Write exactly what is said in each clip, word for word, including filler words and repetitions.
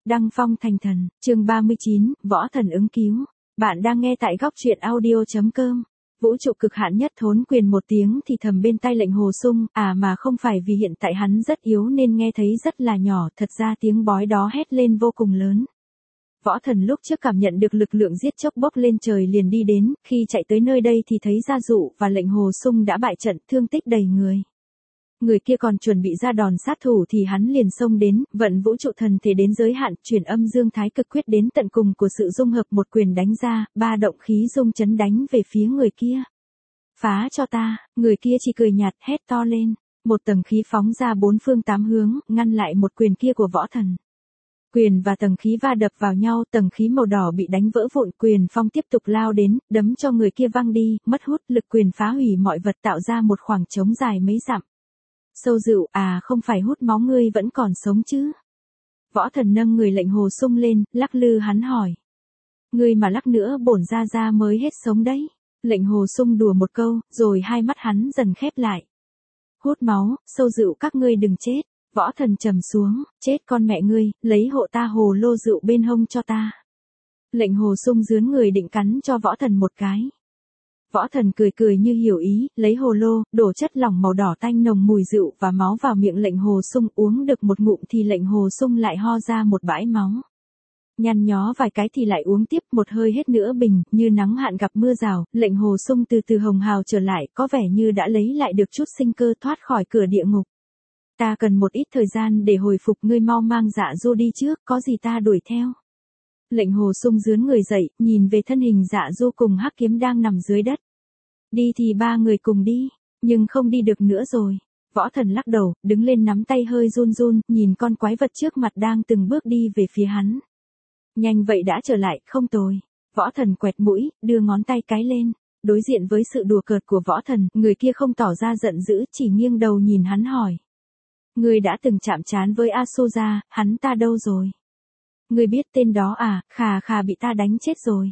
Đăng phong thành thần, chương ba mươi chín, võ thần ứng cứu. Bạn đang nghe tại góc truyện audio chấm com. Vũ trụ cực hạn nhất thốn quyền một tiếng thì thầm bên tai lệnh Hồ Sung, à mà không phải vì hiện tại hắn rất yếu nên nghe thấy rất là nhỏ, thật ra tiếng bói đó hét lên vô cùng lớn. Võ thần lúc trước cảm nhận được lực lượng giết chóc bốc lên trời liền đi đến, khi chạy tới nơi đây thì thấy Gia Dụ và lệnh Hồ Sung đã bại trận, thương tích đầy người. Người kia còn chuẩn bị ra đòn sát thủ thì hắn liền xông đến, vận vũ trụ thần thể đến giới hạn, chuyển âm dương thái cực quyết đến tận cùng của sự dung hợp, một quyền đánh ra, ba động khí dung chấn đánh về phía người kia. Phá cho ta, người kia chỉ cười nhạt hét to lên, một tầng khí phóng ra bốn phương tám hướng, ngăn lại một quyền kia của võ thần. Quyền và tầng khí va đập vào nhau, tầng khí màu đỏ bị đánh vỡ vụn, quyền phong tiếp tục lao đến, đấm cho người kia văng đi, mất hút lực quyền phá hủy mọi vật tạo ra một khoảng trống dài mấy dặm. Sâu Dựu, à không phải hút máu ngươi vẫn còn sống chứ? Võ thần nâng người lệnh Hồ Sung lên, lắc lư hắn hỏi. Ngươi mà lắc nữa bổn ra ra mới hết sống đấy. Lệnh Hồ Sung đùa một câu, rồi hai mắt hắn dần khép lại. Hút máu, Sâu Dựu các ngươi đừng chết. Võ thần trầm xuống, chết con mẹ ngươi, lấy hộ ta hồ lô rượu bên hông cho ta. Lệnh Hồ Sung dướn người định cắn cho võ thần một cái. Võ thần cười cười như hiểu ý, lấy hồ lô, đổ chất lỏng màu đỏ tanh nồng mùi rượu và máu vào miệng lệnh Hồ Sung, uống được một ngụm thì lệnh Hồ Sung lại ho ra một bãi máu. Nhăn nhó vài cái thì lại uống tiếp, một hơi hết nửa bình, như nắng hạn gặp mưa rào, lệnh Hồ Sung từ từ hồng hào trở lại, có vẻ như đã lấy lại được chút sinh cơ, thoát khỏi cửa địa ngục. Ta cần một ít thời gian để hồi phục, ngươi mau mang Dạ Du đi trước, có gì ta đuổi theo. Lệnh Hồ Sung dướn người dậy, nhìn về thân hình Dạ Du cùng Hắc Kiếm đang nằm dưới đất. Đi thì ba người cùng đi, nhưng không đi được nữa rồi. Võ thần lắc đầu, đứng lên nắm tay hơi run run, nhìn con quái vật trước mặt đang từng bước đi về phía hắn. Nhanh vậy đã trở lại, không tồi. Võ thần quẹt mũi, đưa ngón tay cái lên. Đối diện với sự đùa cợt của võ thần, người kia không tỏ ra giận dữ, chỉ nghiêng đầu nhìn hắn hỏi. Ngươi đã từng chạm trán với Asoja, hắn ta đâu rồi? Ngươi biết tên đó à, khà khà bị ta đánh chết rồi.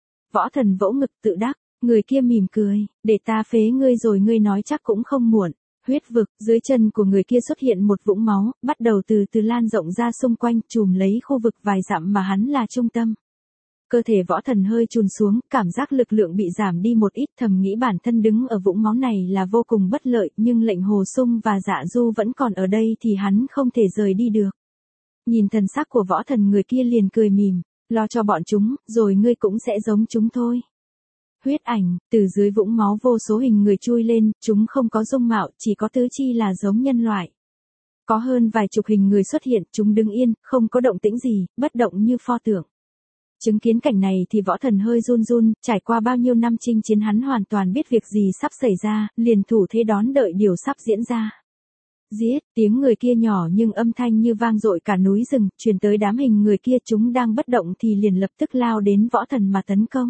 Võ thần vỗ ngực tự đắc, người kia mỉm cười, để ta phế ngươi rồi ngươi nói chắc cũng không muộn. Huyết vực, dưới chân của người kia xuất hiện một vũng máu, bắt đầu từ từ lan rộng ra xung quanh, trùm lấy khu vực vài dặm mà hắn là trung tâm. Cơ thể võ thần hơi chùn xuống, cảm giác lực lượng bị giảm đi một ít, thầm nghĩ bản thân đứng ở vũng máu này là vô cùng bất lợi, nhưng lệnh Hồ Sung và Dạ Du vẫn còn ở đây thì hắn không thể rời đi được. Nhìn thần sắc của võ thần, người kia liền cười mỉm, lo cho bọn chúng, rồi ngươi cũng sẽ giống chúng thôi. Huyết ảnh, từ dưới vũng máu vô số hình người chui lên, chúng không có dung mạo, chỉ có tứ chi là giống nhân loại. Có hơn vài chục hình người xuất hiện, chúng đứng yên, không có động tĩnh gì, bất động như pho tượng. Chứng kiến cảnh này thì võ thần hơi run run, trải qua bao nhiêu năm chinh chiến hắn hoàn toàn biết việc gì sắp xảy ra, liền thủ thế đón đợi điều sắp diễn ra. Giết, tiếng người kia nhỏ nhưng âm thanh như vang dội cả núi rừng, truyền tới đám hình người kia, chúng đang bất động thì liền lập tức lao đến võ thần mà tấn công.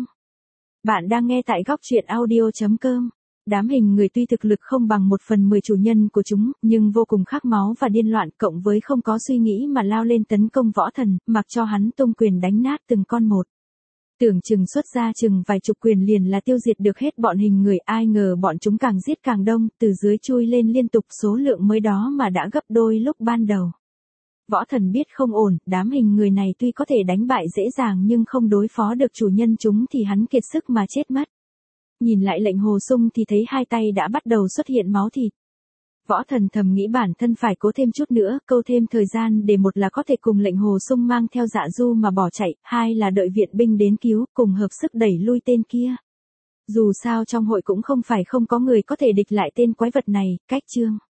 Bạn đang nghe tại góc truyện audio chấm com. Đám hình người tuy thực lực không bằng một phần mười chủ nhân của chúng, nhưng vô cùng khát máu và điên loạn, cộng với không có suy nghĩ mà lao lên tấn công võ thần, mặc cho hắn tung quyền đánh nát từng con một. Tưởng chừng xuất ra chừng vài chục quyền liền là tiêu diệt được hết bọn hình người, ai ngờ bọn chúng càng giết càng đông, từ dưới chui lên liên tục, số lượng mới đó mà đã gấp đôi lúc ban đầu. Võ thần biết không ổn, đám hình người này tuy có thể đánh bại dễ dàng nhưng không đối phó được chủ nhân chúng thì hắn kiệt sức mà chết mất. Nhìn lại lệnh Hồ Sung thì thấy hai tay đã bắt đầu xuất hiện máu thịt. Võ thần thầm nghĩ bản thân phải cố thêm chút nữa, câu thêm thời gian để một là có thể cùng lệnh Hồ Sung mang theo Dạ Du mà bỏ chạy, hai là đợi viện binh đến cứu, cùng hợp sức đẩy lui tên kia. Dù sao trong hội cũng không phải không có người có thể địch lại tên quái vật này, cách chương.